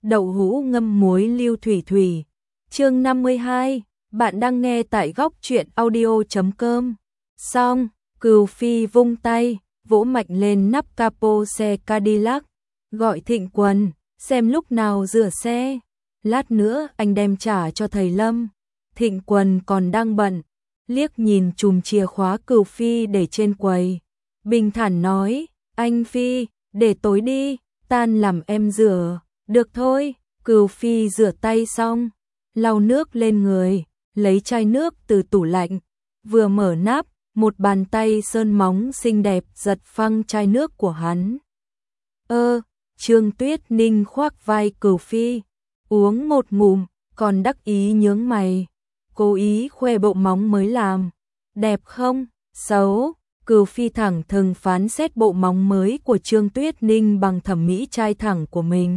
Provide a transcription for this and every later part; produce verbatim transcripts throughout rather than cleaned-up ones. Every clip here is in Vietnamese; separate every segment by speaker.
Speaker 1: đậu hũ ngâm muối lưu thủy thủy. Chương năm mươi hai, bạn đang nghe tại góc truyện audio chấm com. Xong, Cừu Phi vung tay, vỗ mạnh lên nắp capo xe Cadillac, gọi Thịnh Quần, xem lúc nào rửa xe, lát nữa anh đem trả cho thầy Lâm. Thịnh Quần còn đang bận, liếc nhìn chùm chìa khóa Cừu Phi để trên quầy, bình thản nói, anh Phi, để tối đi, tan làm em rửa. Được thôi. Cừu Phi rửa tay xong, lau nước lên người, lấy chai nước từ tủ lạnh, vừa mở nắp, một bàn tay sơn móng xinh đẹp giật phăng chai nước của hắn. Ơ, Trương Tuyết Ninh khoác vai Cừu Phi, uống một ngụm, còn đắc ý nhướng mày, cố ý khoe bộ móng mới làm. Đẹp không? Xấu. Cừu Phi thẳng thừng phán xét bộ móng mới của Trương Tuyết Ninh bằng thẩm mỹ trai thẳng của mình.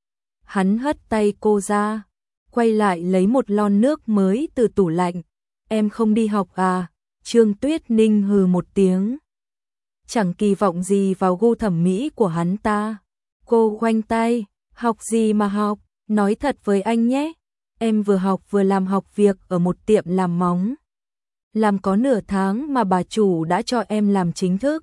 Speaker 1: Hắn hất tay cô ra, quay lại lấy một lon nước mới từ tủ lạnh. Em không đi học à? Trương Tuyết Ninh hừ một tiếng, chẳng kỳ vọng gì vào gu thẩm mỹ của hắn ta. Cô khoanh tay, học gì mà học, nói thật với anh nhé. Em vừa học vừa làm học việc ở một tiệm làm móng. Làm có nửa tháng mà bà chủ đã cho em làm chính thức.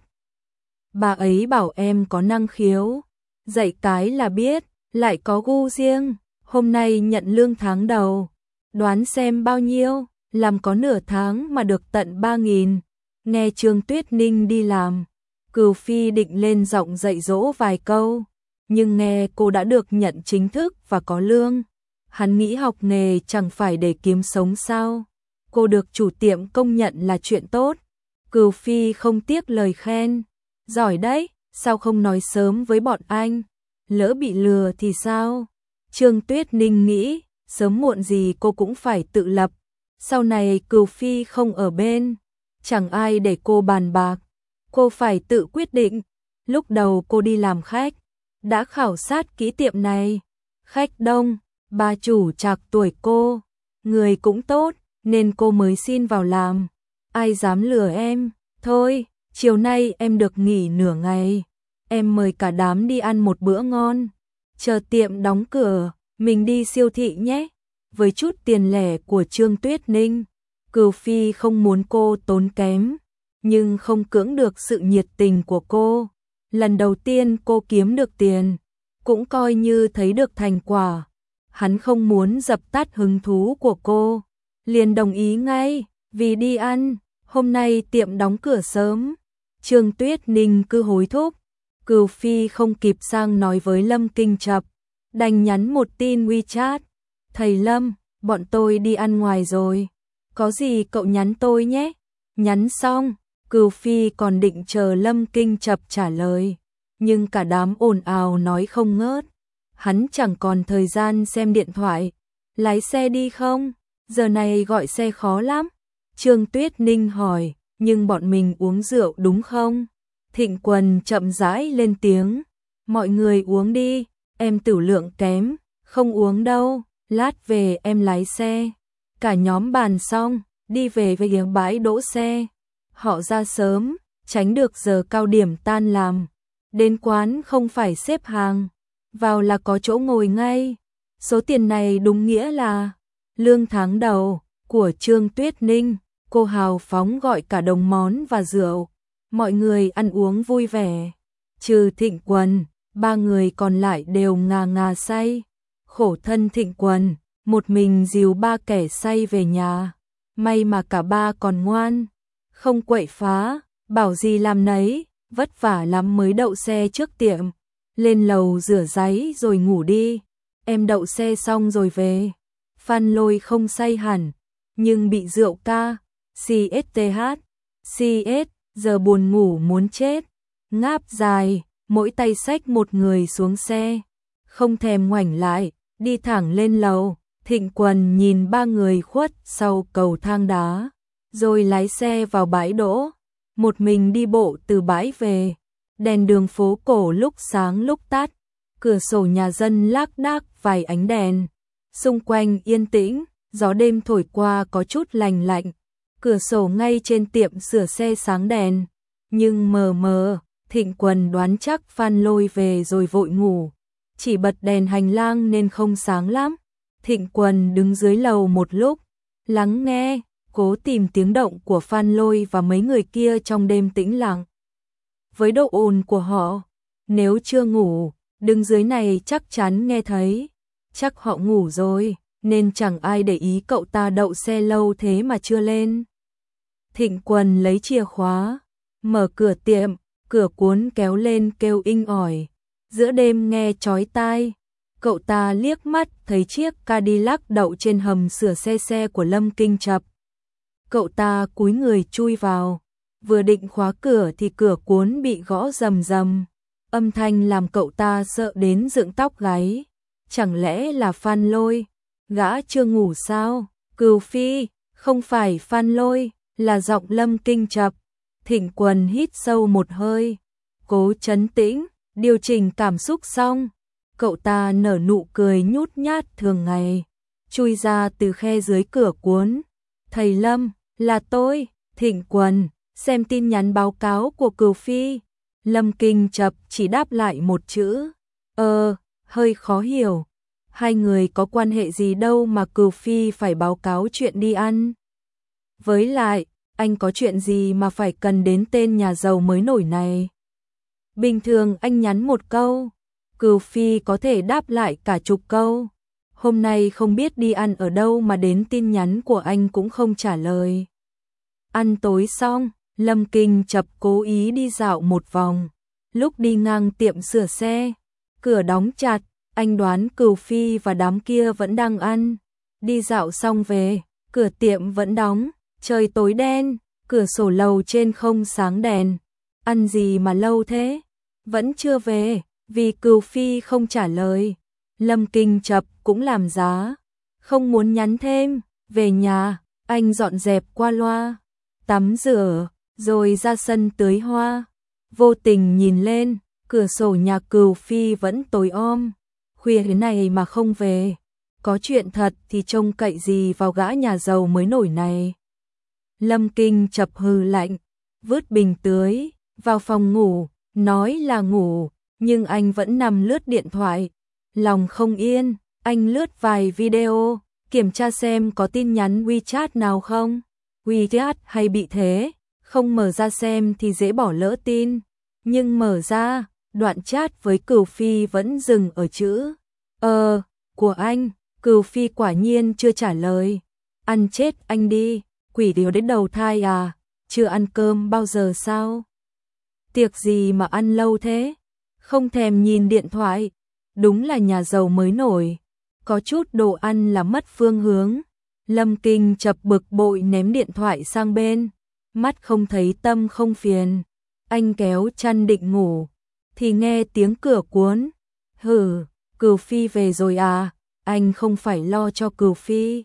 Speaker 1: Bà ấy bảo em có năng khiếu, dạy cái là biết, lại có gu riêng. Hôm nay nhận lương tháng đầu, đoán xem bao nhiêu, làm có nửa tháng mà được tận ba nghìn. Nghe Trương Tuyết Ninh đi làm, Cừu Phi định lên giọng dạy dỗ vài câu, nhưng nghe cô đã được nhận chính thức và có lương, hắn nghĩ học nghề chẳng phải để kiếm sống sao. Cô được chủ tiệm công nhận là chuyện tốt. Cừu Phi không tiếc lời khen, giỏi đấy, sao không nói sớm với bọn anh, lỡ bị lừa thì sao? Trương Tuyết Ninh nghĩ, sớm muộn gì cô cũng phải tự lập, sau này Cừu Phi không ở bên, chẳng ai để cô bàn bạc, cô phải tự quyết định. Lúc đầu cô đi làm khách, đã khảo sát kỹ tiệm này, khách đông, bà chủ trạc tuổi cô, người cũng tốt, nên cô mới xin vào làm. Ai dám lừa em? Thôi, chiều nay em được nghỉ nửa ngày, em mời cả đám đi ăn một bữa ngon, chờ tiệm đóng cửa, mình đi siêu thị nhé. Với chút tiền lẻ của Trương Tuyết Ninh, Cừu Phi không muốn cô tốn kém, nhưng không cưỡng được sự nhiệt tình của cô. Lần đầu tiên cô kiếm được tiền, cũng coi như thấy được thành quả. Hắn không muốn dập tắt hứng thú của cô, liền đồng ý ngay, vì đi ăn, hôm nay tiệm đóng cửa sớm. Trương Tuyết Ninh cứ hối thúc, Cừu Phi không kịp sang nói với Lâm Kinh Chập, đành nhắn một tin WeChat, thầy Lâm, bọn tôi đi ăn ngoài rồi, có gì cậu nhắn tôi nhé. Nhắn xong, Cừu Phi còn định chờ Lâm Kinh Chập trả lời, nhưng cả đám ồn ào nói không ngớt, hắn chẳng còn thời gian xem điện thoại. Lái xe đi không? Giờ này gọi xe khó lắm. Trương Tuyết Ninh hỏi, nhưng bọn mình uống rượu đúng không? Thịnh Quần chậm rãi lên tiếng, mọi người uống đi, em tửu lượng kém, không uống đâu, lát về em lái xe. Cả nhóm bàn xong, đi về về bãi đỗ xe. Họ ra sớm, tránh được giờ cao điểm tan làm. Đến quán không phải xếp hàng, vào là có chỗ ngồi ngay. Số tiền này đúng nghĩa là lương tháng đầu của Trương Tuyết Ninh. Cô hào phóng gọi cả đồng món và rượu, mọi người ăn uống vui vẻ, trừ Thịnh Quần, ba người còn lại đều ngà ngà say. Khổ thân Thịnh Quần, một mình dìu ba kẻ say về nhà, may mà cả ba còn ngoan, không quậy phá, bảo gì làm nấy, vất vả lắm mới đậu xe trước tiệm, lên lầu rửa ráy rồi ngủ đi. Em đậu xe xong rồi về. Phan Lôi không say hẳn, nhưng bị rượu ca, xê ét tê hát, xê ét, giờ buồn ngủ muốn chết, ngáp dài, mỗi tay xách một người xuống xe, không thèm ngoảnh lại, đi thẳng lên lầu. Thịnh Quần nhìn ba người khuất sau cầu thang đá, rồi lái xe vào bãi đỗ, một mình đi bộ từ bãi về. Đèn đường phố cổ lúc sáng lúc tắt, cửa sổ nhà dân lác đác vài ánh đèn, xung quanh yên tĩnh, gió đêm thổi qua có chút lành lạnh. Cửa sổ ngay trên tiệm sửa xe sáng đèn, nhưng mờ mờ. Thịnh Quần đoán chắc Phan Lôi về rồi vội ngủ, chỉ bật đèn hành lang nên không sáng lắm. Thịnh Quần đứng dưới lầu một lúc, lắng nghe, cố tìm tiếng động của Phan Lôi và mấy người kia trong đêm tĩnh lặng. Với độ ồn của họ, nếu chưa ngủ, đứng dưới này chắc chắn nghe thấy. Chắc họ ngủ rồi, nên chẳng ai để ý cậu ta đậu xe lâu thế mà chưa lên. Thịnh Quần lấy chìa khóa, mở cửa tiệm, cửa cuốn kéo lên kêu inh ỏi. Giữa đêm nghe chói tai, cậu ta liếc mắt thấy chiếc Cadillac đậu trên hầm sửa xe xe của Lâm Kinh Chập. Cậu ta cúi người chui vào, vừa định khóa cửa thì cửa cuốn bị gõ rầm rầm. Âm thanh làm cậu ta sợ đến dựng tóc gáy. Chẳng lẽ là Phan Lôi? Gã chưa ngủ sao? Cừu Phi, không phải Phan Lôi, là giọng Lâm Kinh Chập. Thịnh Quần hít sâu một hơi, cố trấn tĩnh, điều chỉnh cảm xúc xong. Cậu ta nở nụ cười nhút nhát thường ngày, chui ra từ khe dưới cửa cuốn. Thầy Lâm, là tôi, Thịnh Quần, xem tin nhắn báo cáo của Cừu Phi. Lâm Kinh Chập chỉ đáp lại một chữ, ờ, hơi khó hiểu. Hai người có quan hệ gì đâu mà Cừu Phi phải báo cáo chuyện đi ăn. Với lại, anh có chuyện gì mà phải cần đến tên nhà giàu mới nổi này? Bình thường anh nhắn một câu, Cừu Phi có thể đáp lại cả chục câu. Hôm nay không biết đi ăn ở đâu mà đến tin nhắn của anh cũng không trả lời. Ăn tối xong, Lâm Kinh Chập cố ý đi dạo một vòng. Lúc đi ngang tiệm sửa xe, cửa đóng chặt, anh đoán Cừu Phi và đám kia vẫn đang ăn. Đi dạo xong về, cửa tiệm vẫn đóng, trời tối đen, cửa sổ lầu trên không sáng đèn. Ăn gì mà lâu thế? Vẫn chưa về, vì Cừu Phi không trả lời. Lâm Kinh Chập cũng làm giá, không muốn nhắn thêm. Về nhà, anh dọn dẹp qua loa, tắm rửa, rồi ra sân tưới hoa. Vô tình nhìn lên, cửa sổ nhà Cừu Phi vẫn tối om. Khuya thế này mà không về, có chuyện thật thì trông cậy gì vào gã nhà giàu mới nổi này. Lâm Kinh Chập hừ lạnh, vứt bình tưới, vào phòng ngủ, nói là ngủ, nhưng anh vẫn nằm lướt điện thoại. Lòng không yên, anh lướt vài video, kiểm tra xem có tin nhắn WeChat nào không. WeChat hay bị thế, không mở ra xem thì dễ bỏ lỡ tin. Nhưng mở ra, đoạn chat với Cừu Phi vẫn dừng ở chữ Ờ, của anh. Cừu Phi quả nhiên chưa trả lời. Ăn chết anh đi, quỷ điều đến đầu thai à, chưa ăn cơm bao giờ sao? Tiệc gì mà ăn lâu thế? Không thèm nhìn điện thoại. Đúng là nhà giàu mới nổi, có chút đồ ăn là mất phương hướng. Lâm Kinh Chập bực bội ném điện thoại sang bên, mắt không thấy tâm không phiền. Anh kéo chăn định ngủ, thì nghe tiếng cửa cuốn. Hừ, Cừu Phi về rồi à? Anh không phải lo cho Cừu Phi,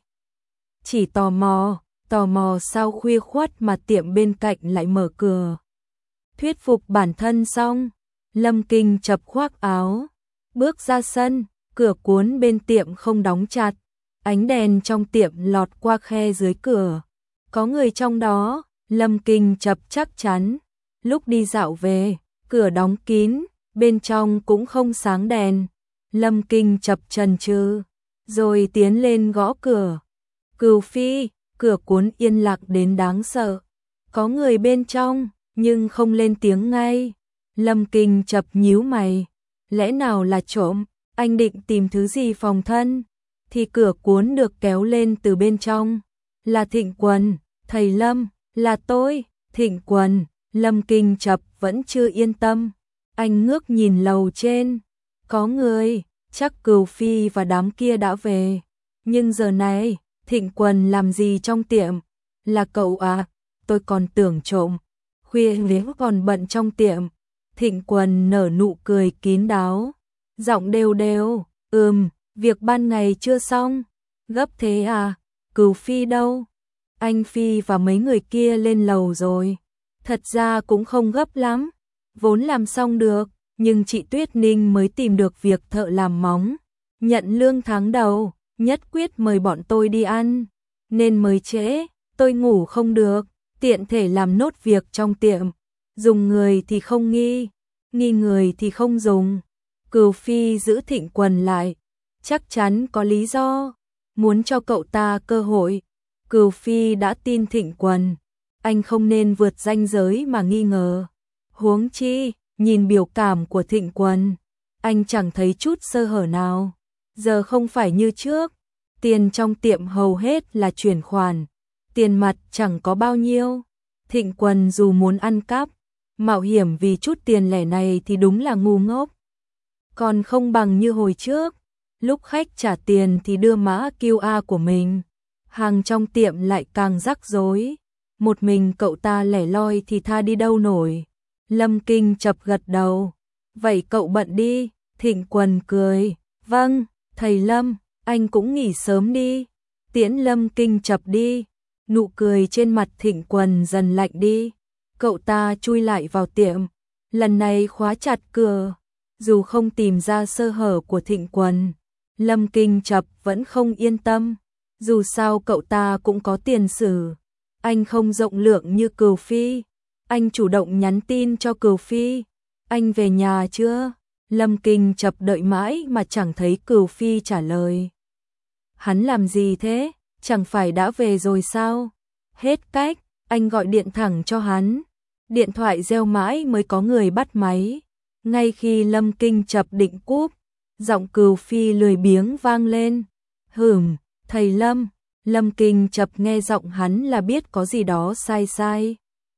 Speaker 1: chỉ tò mò, tò mò sao khuya khoắt mà tiệm bên cạnh lại mở cửa. Thuyết phục bản thân xong, Lâm Kinh Chập khoác áo, bước ra sân, cửa cuốn bên tiệm không đóng chặt. Ánh đèn trong tiệm lọt qua khe dưới cửa. Có người trong đó, Lâm Kinh Chập chắc chắn. Lúc đi dạo về, cửa đóng kín, bên trong cũng không sáng đèn. Lâm Kinh Chập chần chừ, rồi tiến lên gõ cửa. Cừu Phi, cửa cuốn yên lặng đến đáng sợ. Có người bên trong, nhưng không lên tiếng ngay. Lâm Kinh Chập nhíu mày. Lẽ nào là trộm? Anh định tìm thứ gì phòng thân? Thì cửa cuốn được kéo lên từ bên trong. Là Thịnh Quần, thầy Lâm, là tôi, Thịnh Quần. Lâm Kinh Chập vẫn chưa yên tâm. Anh ngước nhìn lầu trên. Có người, chắc Cừu Phi và đám kia đã về. Nhưng giờ này, Thịnh Quần làm gì trong tiệm? Là cậu à? Tôi còn tưởng trộm. Khuya nếu còn bận trong tiệm. Thịnh Quần nở nụ cười kín đáo, giọng đều đều, ừm, việc ban ngày chưa xong. Gấp thế à? Cừu Phi đâu? Anh Phi và mấy người kia lên lầu rồi. Thật ra cũng không gấp lắm, vốn làm xong được, nhưng chị Tuyết Ninh mới tìm được việc thợ làm móng. Nhận lương tháng đầu, nhất quyết mời bọn tôi đi ăn, nên mới trễ, tôi ngủ không được, tiện thể làm nốt việc trong tiệm. Dùng người thì không nghi, nghi người thì không dùng. Cửu Phi giữ Thịnh Quần lại, chắc chắn có lý do, muốn cho cậu ta cơ hội. Cửu Phi đã tin Thịnh Quần, anh không nên vượt ranh giới mà nghi ngờ. Huống chi, nhìn biểu cảm của Thịnh Quần, anh chẳng thấy chút sơ hở nào. Giờ không phải như trước, tiền trong tiệm hầu hết là chuyển khoản, tiền mặt chẳng có bao nhiêu. Thịnh Quần dù muốn ăn cắp, mạo hiểm vì chút tiền lẻ này thì đúng là ngu ngốc. Còn không bằng như hồi trước, lúc khách trả tiền thì đưa mã quy rờ của mình. Hàng trong tiệm lại càng rắc rối, một mình cậu ta lẻ loi thì tha đi đâu nổi. Lâm Kinh Chập gật đầu, vậy cậu bận đi. Thịnh Quần cười, vâng, thầy Lâm, anh cũng nghỉ sớm đi. Tiễn Lâm Kinh Chập đi. Nụ cười trên mặt Thịnh Quần dần lạnh đi. Cậu ta chui lại vào tiệm, lần này khóa chặt cửa. Dù không tìm ra sơ hở của Thịnh Quần, Lâm Kinh Chập vẫn không yên tâm. Dù sao cậu ta cũng có tiền sử, anh không rộng lượng như Cửu Phi. Anh chủ động nhắn tin cho Cửu Phi, anh về nhà chưa? Lâm Kinh Chập đợi mãi mà chẳng thấy Cửu Phi trả lời. Hắn làm gì thế? Chẳng phải đã về rồi sao? Hết cách, anh gọi điện thẳng cho hắn. Điện thoại reo mãi mới có người bắt máy. Ngay khi Lâm Kinh Chập định cúp, giọng Cửu Phi lười biếng vang lên. Hửm, thầy Lâm. Lâm Kinh Chập nghe giọng hắn là biết có gì đó sai sai.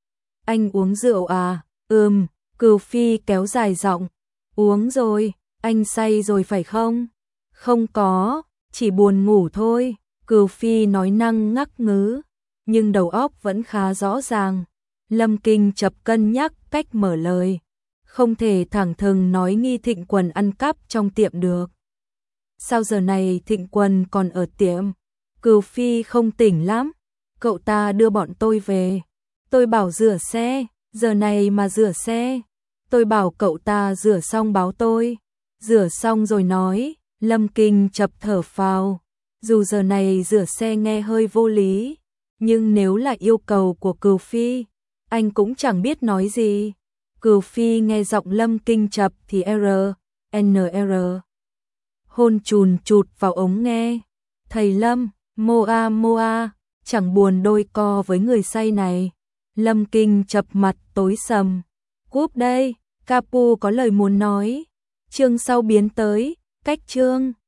Speaker 1: Anh uống rượu à? Ừm, Cửu Phi kéo dài giọng. Uống rồi, anh say rồi phải không? Không có, chỉ buồn ngủ thôi. Cửu Phi nói năng ngắc ngứ, nhưng đầu óc vẫn khá rõ ràng. Lâm Kinh Chập cân nhắc cách mở lời. Không thể thẳng thừng nói nghi Thịnh Quần ăn cắp trong tiệm được. Sao giờ này Thịnh Quần còn ở tiệm? Cửu Phi không tỉnh lắm. Cậu ta đưa bọn tôi về. Tôi bảo rửa xe, giờ này mà rửa xe. Tôi bảo cậu ta rửa xong báo tôi. Rửa xong rồi nói. Lâm Kinh Chập thở phào. Dù giờ này rửa xe nghe hơi vô lý, nhưng nếu là yêu cầu của Cửu Phi, anh cũng chẳng biết nói gì. Cửu Phi nghe giọng Lâm Kinh Chập thì R, N R. Hôn chùn chụt vào ống nghe. Thầy Lâm, Moa Moa, chẳng buồn đôi co với người say này. Lâm Kinh Chập mặt tối sầm. Cúp đây, Capu có lời muốn nói. Chương sau biến tới, cách chương.